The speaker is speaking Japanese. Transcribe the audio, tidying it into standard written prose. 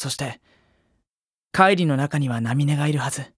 そして、海里の中にはナミネがいるはず。